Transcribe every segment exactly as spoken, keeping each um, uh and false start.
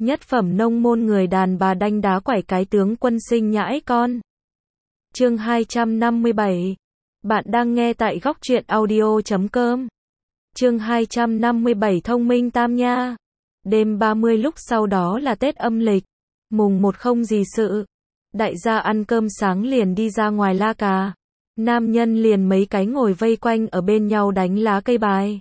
Nhất phẩm nông môn người đàn bà đanh đá quẩy cái tướng quân sinh nhãi con. Chương hai trăm năm mươi bảy. Bạn đang nghe tại góc truyện audio chấm com. Chương hai trăm năm mươi bảy Thông minh Tam Nha. Đêm ba mươi lúc sau đó là Tết âm lịch. Mùng một không gì sự. Đại gia ăn cơm sáng liền đi ra ngoài la cà. Nam nhân liền mấy cái ngồi vây quanh ở bên nhau đánh lá cây bài.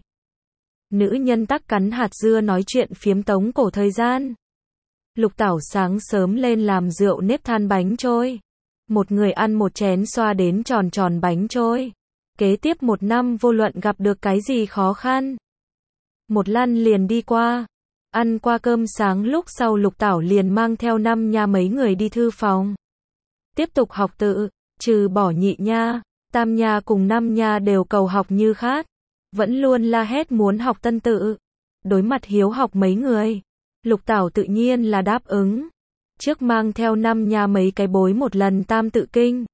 Nữ nhân tắc cắn hạt dưa nói chuyện phiếm tống cổ thời gian. Lục Tảo sáng sớm lên làm rượu nếp than bánh trôi. Một người ăn một chén xoa đến tròn tròn bánh trôi. Kế tiếp một năm vô luận gặp được cái gì khó khăn, một lăn liền đi qua. Ăn qua cơm sáng lúc sau Lục Tảo liền mang theo năm nha mấy người đi thư phòng. Tiếp tục học tự, trừ bỏ nhị nha, tam nha cùng năm nha đều cầu học như khát. Vẫn luôn la hét muốn học tân tự. Đối mặt hiếu học mấy người, Lục Tảo tự nhiên là đáp ứng. Trước mang theo năm nha mấy cái bối một lần tam tự kinh.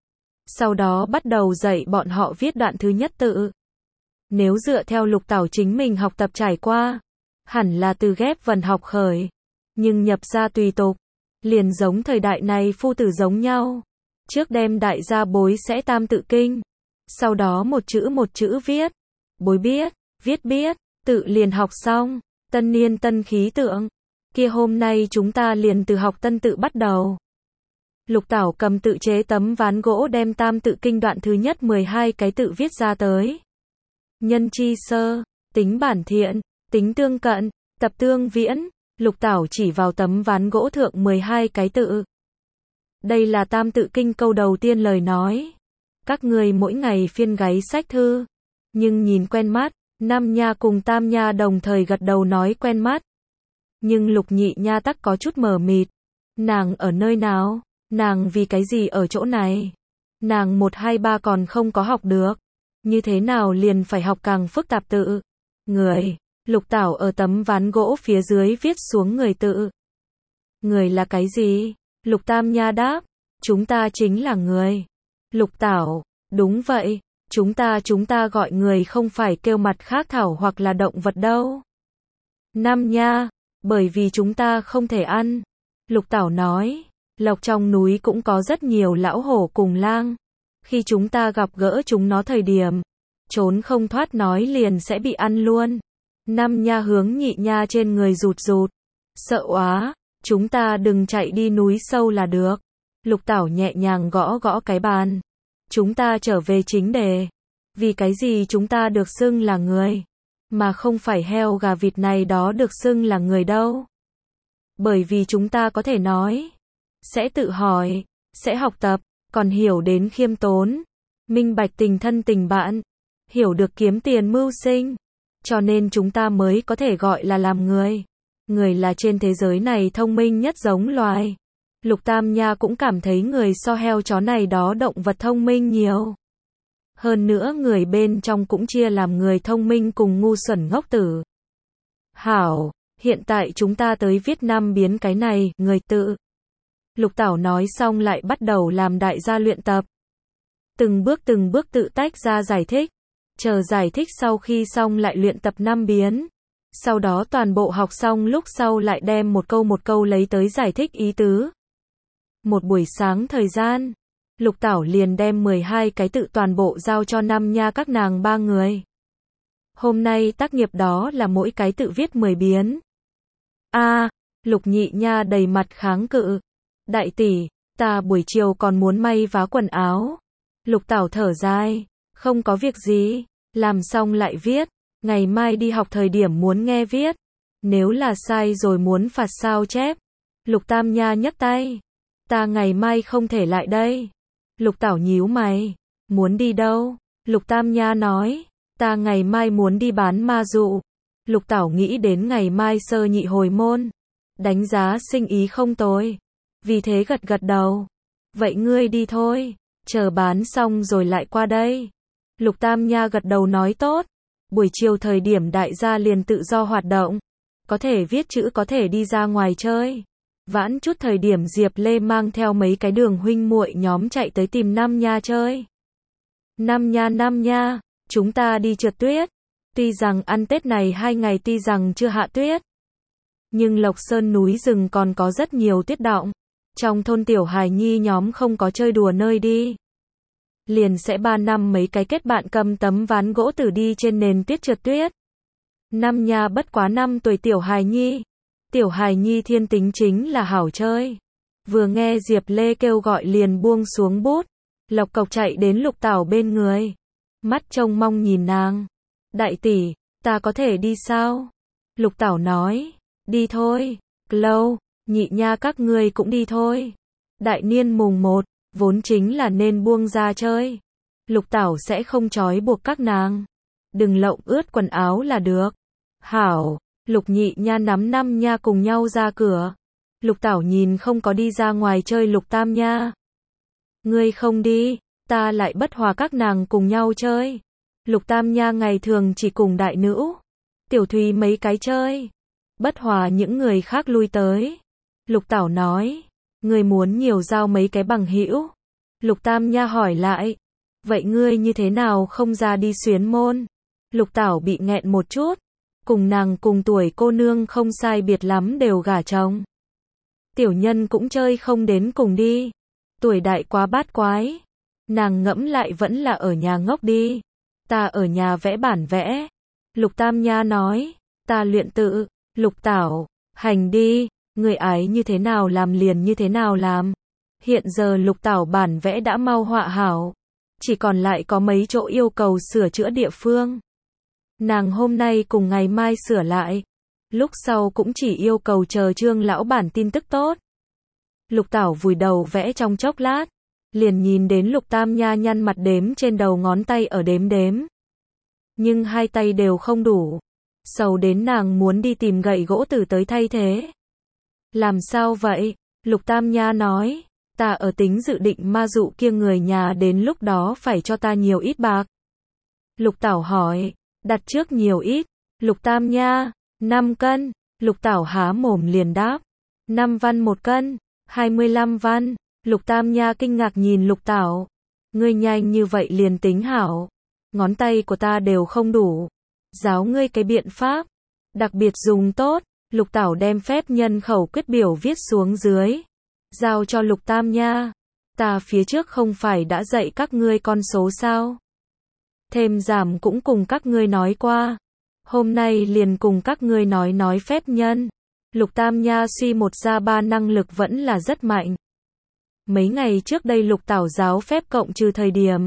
Sau đó bắt đầu dạy bọn họ viết đoạn thứ nhất tự. Nếu dựa theo Lục Tảo chính mình học tập trải qua, hẳn là từ ghép vần học khởi. Nhưng nhập ra tùy tục, liền giống thời đại này phu tử giống nhau. Trước đem đại gia bối sẽ tam tự kinh. Sau đó một chữ một chữ viết. Bối biết, viết biết, tự liền học xong. Tân niên tân khí tượng. Kia hôm nay chúng ta liền từ học tân tự bắt đầu. Lục Tảo cầm tự chế tấm ván gỗ đem tam tự kinh đoạn thứ nhất mười hai cái tự viết ra tới. Nhân chi sơ, tính bản thiện, tính tương cận, tập tương viễn. Lục Tảo chỉ vào tấm ván gỗ thượng mười hai cái tự. Đây là tam tự kinh câu đầu tiên lời nói. Các người mỗi ngày phiên gáy sách thư. Nhưng nhìn quen mắt, năm nha cùng tam nha đồng thời gật đầu nói quen mắt. Nhưng Lục nhị nha tắc có chút mờ mịt. Nàng ở nơi nào? Nàng vì cái gì ở chỗ này? Nàng một hai ba còn không có học được. Như thế nào liền phải học càng phức tạp tự? Người. Lục Tảo ở tấm ván gỗ phía dưới viết xuống người tự. Người là cái gì? Lục tam nha đáp. Chúng ta chính là người. Lục Tảo. Đúng vậy. Chúng ta chúng ta gọi người không phải kêu mặt khác thảo hoặc là động vật đâu. Năm nha. Bởi vì chúng ta không thể ăn. Lục Tảo nói. Lộc trong núi cũng có rất nhiều lão hổ cùng lang. Khi chúng ta gặp gỡ chúng nó thời điểm, trốn không thoát nói liền sẽ bị ăn luôn. Năm nha hướng nhị nha trên người rụt rụt. Sợ quá, chúng ta đừng chạy đi núi sâu là được. Lục Tảo nhẹ nhàng gõ gõ cái bàn. Chúng ta trở về chính đề. Vì cái gì chúng ta được xưng là người, mà không phải heo gà vịt này đó được xưng là người đâu? Bởi vì chúng ta có thể nói, sẽ tự hỏi, sẽ học tập, còn hiểu đến khiêm tốn, minh bạch tình thân tình bạn, hiểu được kiếm tiền mưu sinh. Cho nên chúng ta mới có thể gọi là làm người. Người là trên thế giới này thông minh nhất giống loài. Lục tam nha cũng cảm thấy người so heo chó này đó động vật thông minh nhiều. Hơn nữa người bên trong cũng chia làm người thông minh cùng ngu xuẩn ngốc tử. Hảo, hiện tại chúng ta tới viết năm biến cái này, người tự. Lục Tảo nói xong lại bắt đầu làm đại gia luyện tập. Từng bước từng bước tự tách ra giải thích. Chờ giải thích sau khi xong lại luyện tập năm biến. Sau đó toàn bộ học xong lúc sau lại đem một câu một câu lấy tới giải thích ý tứ. Một buổi sáng thời gian, Lục Tảo liền đem mười hai cái tự toàn bộ giao cho năm nha các nàng ba người. Hôm nay tác nghiệp đó là mỗi cái tự viết mười biến. A, à, Lục nhị nha đầy mặt kháng cự. Đại tỷ, ta buổi chiều còn muốn may vá quần áo. Lục Tảo thở dài. Không có việc gì, làm xong lại viết. Ngày mai đi học thời điểm muốn nghe viết. Nếu là sai rồi muốn phạt sao chép. Lục tam nha nhấc tay. Ta ngày mai không thể lại đây. Lục Tảo nhíu mày. Muốn đi đâu? Lục tam nha nói. Ta ngày mai muốn đi bán ma dụ. Lục Tảo nghĩ đến ngày mai sơ nhị hồi môn. Đánh giá sinh ý không tồi. Vì thế gật gật đầu. Vậy ngươi đi thôi. Chờ bán xong rồi lại qua đây. Lục tam nha gật đầu nói tốt. Buổi chiều thời điểm đại gia liền tự do hoạt động. Có thể viết chữ có thể đi ra ngoài chơi. Vãn chút thời điểm Diệp Lê mang theo mấy cái đường huynh muội nhóm chạy tới tìm năm nha chơi. Năm nha năm nha, chúng ta đi trượt tuyết. Tuy rằng ăn Tết này hai ngày tuy rằng chưa hạ tuyết, Nhưng Lộc Sơn núi rừng còn có rất nhiều tuyết đọng. Trong thôn tiểu hài nhi nhóm không có chơi đùa nơi đi. Liền sẽ ba năm mấy cái kết bạn cầm tấm ván gỗ tử đi trên nền tuyết trượt tuyết. Năm nha bất quá năm tuổi tiểu hài nhi. Tiểu hài nhi thiên tính chính là hảo chơi. Vừa nghe Diệp Lê kêu gọi liền buông xuống bút. Lộc cộc chạy đến Lục Tảo bên người. Mắt trông mong nhìn nàng. Đại tỷ, ta có thể đi sao? Lục Tảo nói. Đi thôi. Lâu, nhị nha các ngươi cũng đi thôi. Đại niên mùng một, vốn chính là nên buông ra chơi. Lục Tảo sẽ không trói buộc các nàng. Đừng lộng ướt quần áo là được. Hảo, Lục nhị nha nắm năm nha cùng nhau ra cửa. Lục Tảo nhìn không có đi ra ngoài chơi Lục tam nha. Ngươi không đi, ta lại bất hòa các nàng cùng nhau chơi. Lục tam nha ngày thường chỉ cùng đại nữ, tiểu thùy mấy cái chơi. Bất hòa những người khác lui tới. Lục Tảo nói, ngươi muốn nhiều giao mấy cái bằng hữu. Lục tam nha hỏi lại, vậy ngươi như thế nào không ra đi xuyến môn? Lục Tảo bị nghẹn một chút. Cùng nàng cùng tuổi cô nương không sai biệt lắm đều gả chồng. Tiểu nhân cũng chơi không đến cùng đi. Tuổi đại quá bát quái. Nàng ngẫm lại vẫn là ở nhà ngốc đi. Ta ở nhà vẽ bản vẽ. Lục tam nha nói, ta luyện tự. Lục Tảo, hành đi, người ái như thế nào làm liền như thế nào làm. Hiện giờ Lục Tảo bản vẽ đã mau họa hảo. Chỉ còn lại có mấy chỗ yêu cầu sửa chữa địa phương. Nàng hôm nay cùng ngày mai sửa lại. Lúc sau cũng chỉ yêu cầu chờ Trương lão bản tin tức tốt. Lục Tảo vùi đầu vẽ trong chốc lát. Liền nhìn đến Lục tam nha nhăn mặt đếm trên đầu ngón tay ở đếm đếm. Nhưng hai tay đều không đủ. Sầu đến nàng muốn đi tìm gậy gỗ tử tới thay thế. Làm sao vậy? Lục tam nha nói. Ta ở tính dự định ma dụ kia người nhà đến lúc đó phải cho ta nhiều ít bạc. Lục Tảo hỏi. Đặt trước nhiều ít. Lục tam nha. năm cân. Lục Tảo há mồm liền đáp. năm văn một cân. hai mươi lăm văn. Lục tam nha kinh ngạc nhìn Lục Tảo. Ngươi nhanh như vậy liền tính hảo. Ngón tay của ta đều không đủ. Giáo ngươi cái biện pháp. Đặc biệt dùng tốt. Lục Tảo đem phép nhân khẩu quyết biểu viết xuống dưới. Giao cho Lục tam nha. Ta phía trước không phải đã dạy các ngươi con số sao? Thêm giảm cũng cùng các ngươi nói qua. Hôm nay liền cùng các ngươi nói nói phép nhân. Lục tam nha suy một ra ba năng lực vẫn là rất mạnh. Mấy ngày trước đây Lục Tảo giáo phép cộng trừ thời điểm.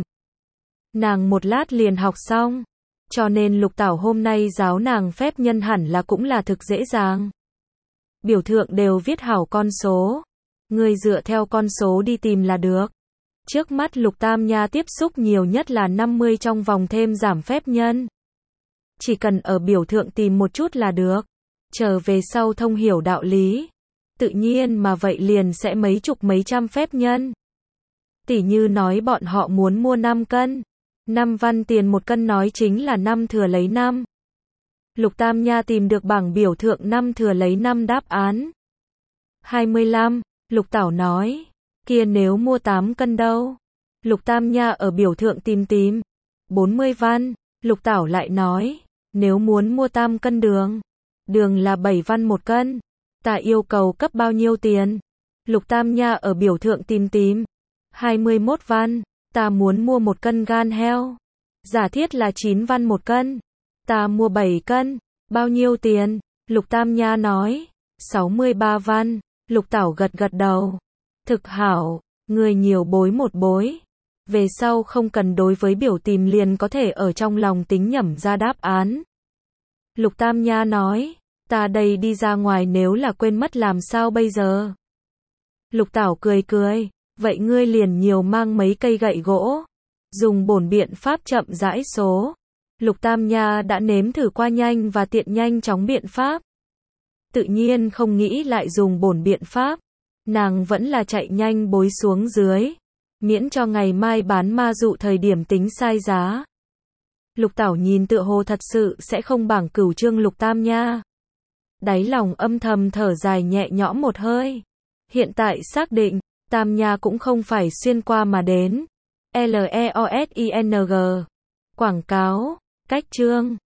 Nàng một lát liền học xong. Cho nên Lục Tảo hôm nay giáo nàng phép nhân hẳn là cũng là thực dễ dàng. Biểu thượng đều viết hảo con số. Ngươi dựa theo con số đi tìm là được. Trước mắt Lục tam nha tiếp xúc nhiều nhất là năm mươi trong vòng thêm giảm phép nhân. Chỉ cần ở biểu thượng tìm một chút là được. Trở về sau thông hiểu đạo lý. Tự nhiên mà vậy liền sẽ mấy chục mấy trăm phép nhân. Tỉ như nói bọn họ muốn mua năm cân. năm văn tiền một cân nói chính là năm thừa lấy năm. Lục tam nha tìm được bảng biểu thượng năm thừa lấy năm đáp án. hai mươi lăm. Lục Tảo nói. Kia nếu mua tám cân đâu? Lục tam nha ở biểu thượng tìm tìm. bốn mươi văn. Lục Tảo lại nói. Nếu muốn mua tam cân đường. Đường là bảy văn một cân. Ta yêu cầu cấp bao nhiêu tiền? Lục tam nha ở biểu thượng tìm tìm. hai mươi mốt văn. Ta muốn mua một cân gan heo. Giả thiết là chín văn một cân. Ta mua bảy cân. Bao nhiêu tiền? Lục tam nha nói. sáu mươi ba văn. Lục Tảo gật gật đầu. Thực hảo. Người nhiều bối một bối. Về sau không cần đối với biểu tìm liền có thể ở trong lòng tính nhẩm ra đáp án. Lục tam nha nói. Ta đây đi ra ngoài nếu là quên mất làm sao bây giờ? Lục Tảo cười cười. Vậy ngươi liền nhiều mang mấy cây gậy gỗ. Dùng bổn biện pháp chậm rãi số. Lục tam nha đã nếm thử qua nhanh và tiện nhanh chóng biện pháp. Tự nhiên không nghĩ lại dùng bổn biện pháp. Nàng vẫn là chạy nhanh bối xuống dưới. Miễn cho ngày mai bán ma dụ thời điểm tính sai giá. Lục Tảo nhìn tựa hồ thật sự sẽ không bảng cửu trương Lục tam nha. Đáy lòng âm thầm thở dài nhẹ nhõm một hơi. Hiện tại xác định, tam nha cũng không phải xuyên qua mà đến. L E O S I N G. Quảng cáo, cách chương.